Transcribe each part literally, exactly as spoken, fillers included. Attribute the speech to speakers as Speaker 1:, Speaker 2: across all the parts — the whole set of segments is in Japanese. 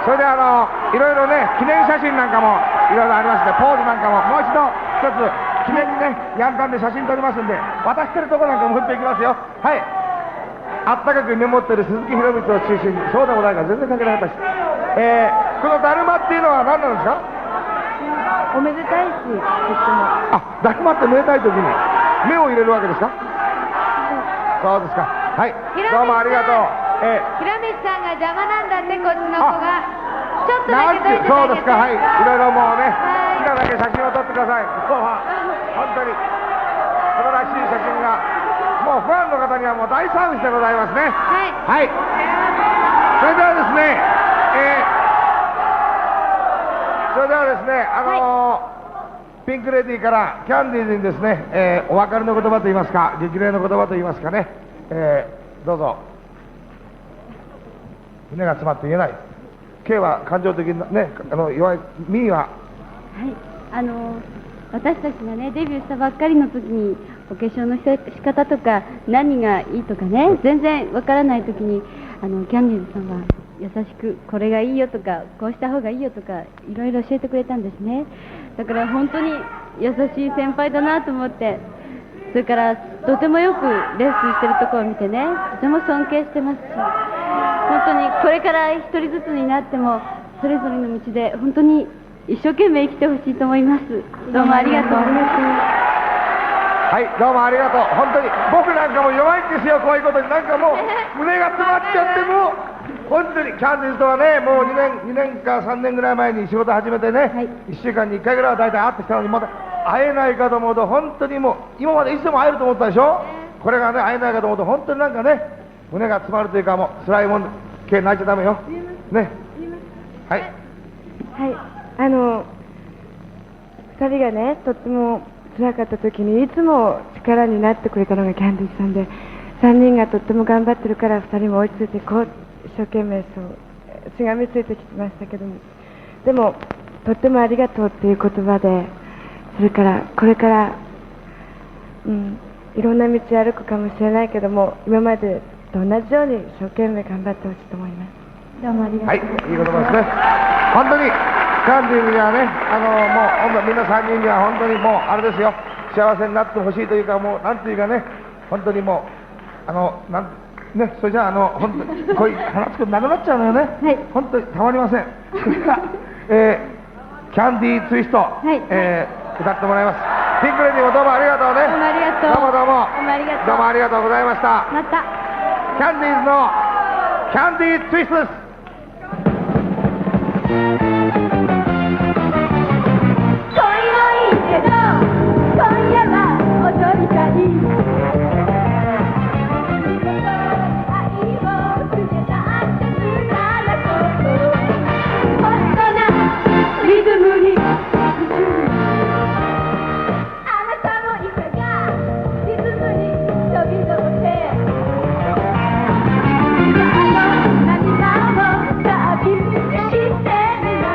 Speaker 1: それであのいろいろね記念写真なんかもいろいろありますので、ポーズなんかももう一度一つ記念にねヤンタンで写真撮りますんで、渡してるとこなんかも振っていきますよ。はい、あったかく見守ってる鈴木博光を中心に、そうでもないから全然関係なかったし、えー、このだるまっていうのは何なんですか？
Speaker 2: おめでたいし、とっても。
Speaker 1: あ、だるまってめでたい時に目を入れるわけですか？そうですか。はい、どうもありがとう。えー、
Speaker 3: ひらめきさんが邪魔なんだって、こっちの子がちょっとだ
Speaker 1: なんて
Speaker 3: け撮って
Speaker 1: そうですか。はい、いろいろもうね、
Speaker 3: はい
Speaker 1: 好きなだけ写真を撮ってください。今日は本当に素晴らしい写真が、もうファンの方にはもう大サービスでございますね。
Speaker 3: はい
Speaker 1: はい、それではですね、えー、それではですね、あのーピンクレディーからキャンディーズにですね、えー、お別れの言葉といいますか、激励の言葉といいますかね、えー、どうぞ。胸が詰まって言えない。K は感情的なね、あの弱い。ミーは、
Speaker 2: はい、あの私たちがねデビューしたばっかりの時にお化粧の仕方とか何がいいとかね全然わからない時にあのキャンディーズさんは優しくこれがいいよとかこうした方がいいよとかいろいろ教えてくれたんですね。だから本当に優しい先輩だなと思って、それからとてもよくレッスンしてるところを見てねとても尊敬してますし、本当にこれから一人ずつになってもそれぞれの道で本当に一生懸命生きてほしいと思います。どうもありがとう。
Speaker 1: はい、どうもありがとう。本当に僕なんかも弱いんですよ、こういうことに。なんかもう胸が詰まっちゃって、もう本当にキャンディーズとはね、もうにねん、にねんかさんねんぐらい前に仕事始めてね、
Speaker 2: はい、
Speaker 1: いっしゅうかんにいっかいぐらいは大体会ってきたのに、また会えないかと思うと本当にもう今までいつでも会えると思ったでしょ。これがね会えないかと思うと本当になんかね胸が詰まるというか、もう辛いもんで、K泣いちゃダメよね。はい、
Speaker 4: はい、あのふたりがねとっても辛かった時にいつも力になってくれたのがキャンディーズさんで、さんにんがとっても頑張ってるからふたりも追いついてこう一生懸命そうしがみついてきてましたけども、でもとってもありがとうっていう言葉で、それからこれから、うん、いろんな道歩くかもしれないけども今までと同じように一生懸命頑張ってほしいと思います。
Speaker 2: どうもありがとう。
Speaker 1: はい、いい言葉ですね。本当にキャンディーズにはね、あのもう本当みんなさんにんには本当にもうあれですよ、幸せになってほしいというか、もうなんていうかね、本当にもうあのなんね、それじゃああの本当にこういう話すことなくなっちゃうのよね。
Speaker 2: はい、
Speaker 1: 本当にたまりません。えー、キャンディーツイスト、
Speaker 2: はい
Speaker 1: えー、歌ってもらいます。ピンクレディーもどうもありがとうね。
Speaker 2: どうもありがとう。
Speaker 1: どうもどうも。
Speaker 2: どうもありがとう。
Speaker 1: どうもありがとうございました。
Speaker 2: また。
Speaker 1: キャンディーズのキャンディーツイストです。
Speaker 5: 「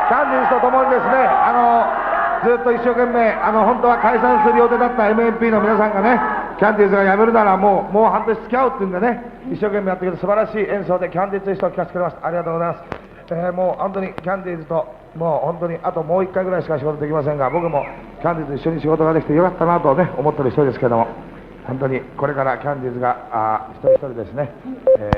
Speaker 1: キャンディーズとともにですね、あのずっと一生懸命、あの本当は解散する予定だった エムエヌピー の皆さんがね、キャンディーズが辞めるならもうもう半年付き合うっていうんでね、一生懸命やってくれて素晴らしい演奏でキャンディーズツイストを聴かせてくれました。ありがとうございます。えーもう本当にキャンディーズともう本当にあともういっかいぐらいしか仕事できませんが、僕もキャンディーズと一緒に仕事ができてよかったなとね思ってる一人ですけども、本当にこれからキャンディーズがあ一人一人ですね、えー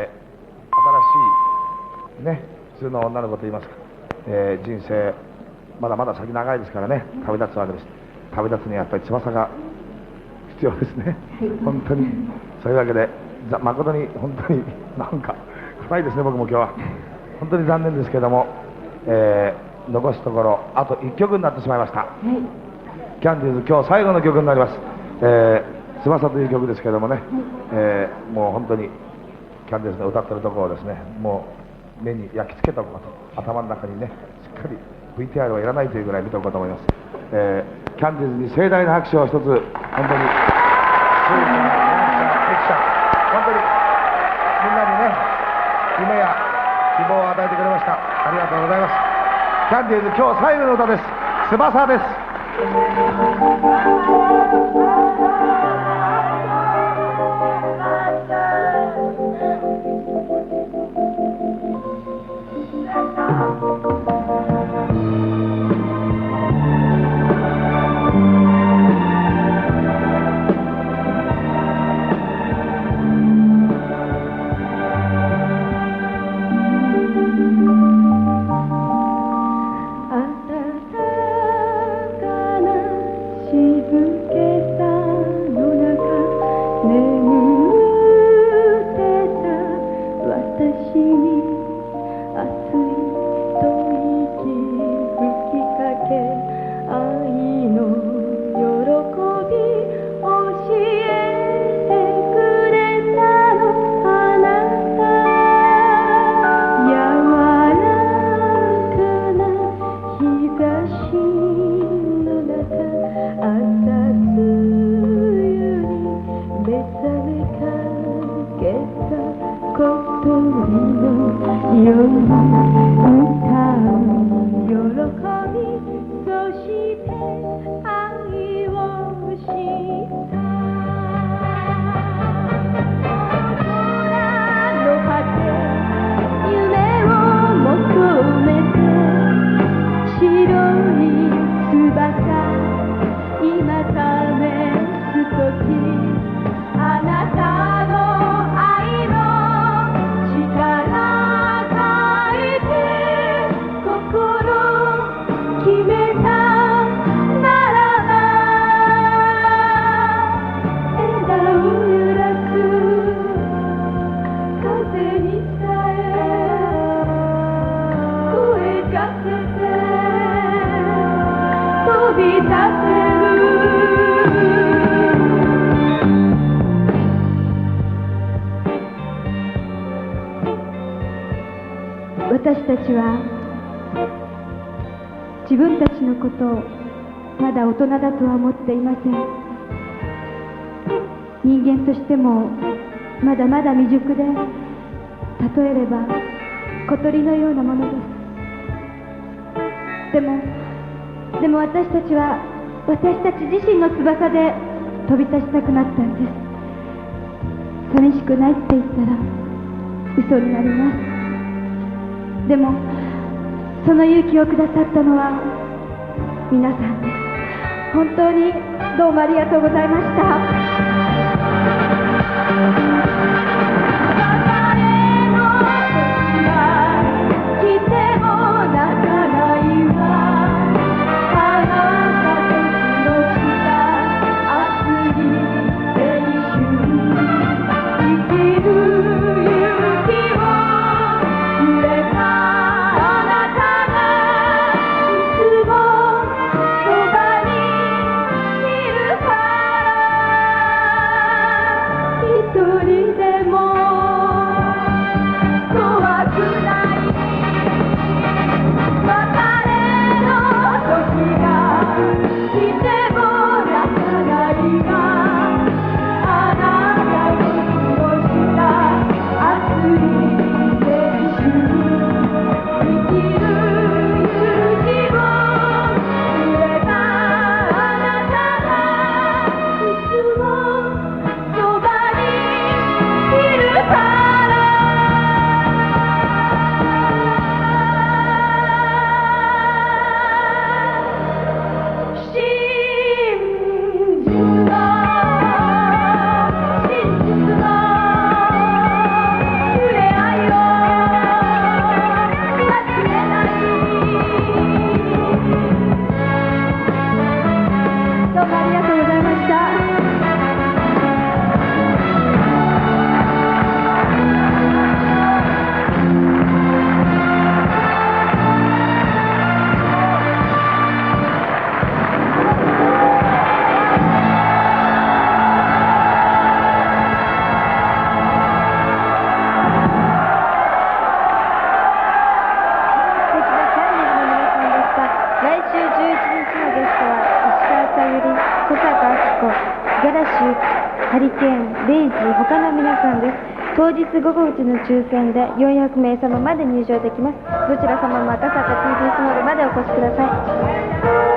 Speaker 1: 新しいね普通の女の子といいますか、えー人生まだまだ先長いですからね、旅立つわけです。旅立つにはやっぱり翼が必要ですね、本当に。そういうわけでざ誠に本当になんか深いですね、僕も今日は本当に残念ですけども、えー残すところあといっきょくになってしまいました。キャンディーズ今日最後の曲になります。えー、翼という曲ですけどもね、えーもう本当にキャンディーズの歌ってるところをですね、もう目に焼き付けておこうと、頭の中にねしっかり ブイティーアール はいらないというぐらい見ておこうと思います。えーキャンディーズに盛大な拍手を一つ、本当にスーちゃん、ヤンちゃん、エキちゃん、本当にみんなにね夢や希望を与えてくれました。ありがとうございます。キャンディーズ今日最後の歌です。翼です。
Speaker 2: 私たちは自分たちのことをまだ大人だとは思っていません。人間としてもまだまだ未熟で、例えれば小鳥のようなものです。でもでも私たちは私たち自身の翼で飛び立ちたくなったんです。寂しくないって言ったら嘘になります。でもその勇気をくださったのは皆さんです。本当にどうもありがとうございました。一人
Speaker 5: ハリケーン、レイジー、他の皆さんです。当日午後うちの抽選でよんひゃくめいさままで入場できます。どちら様も赤坂 ティービーエス モールまでお越しください。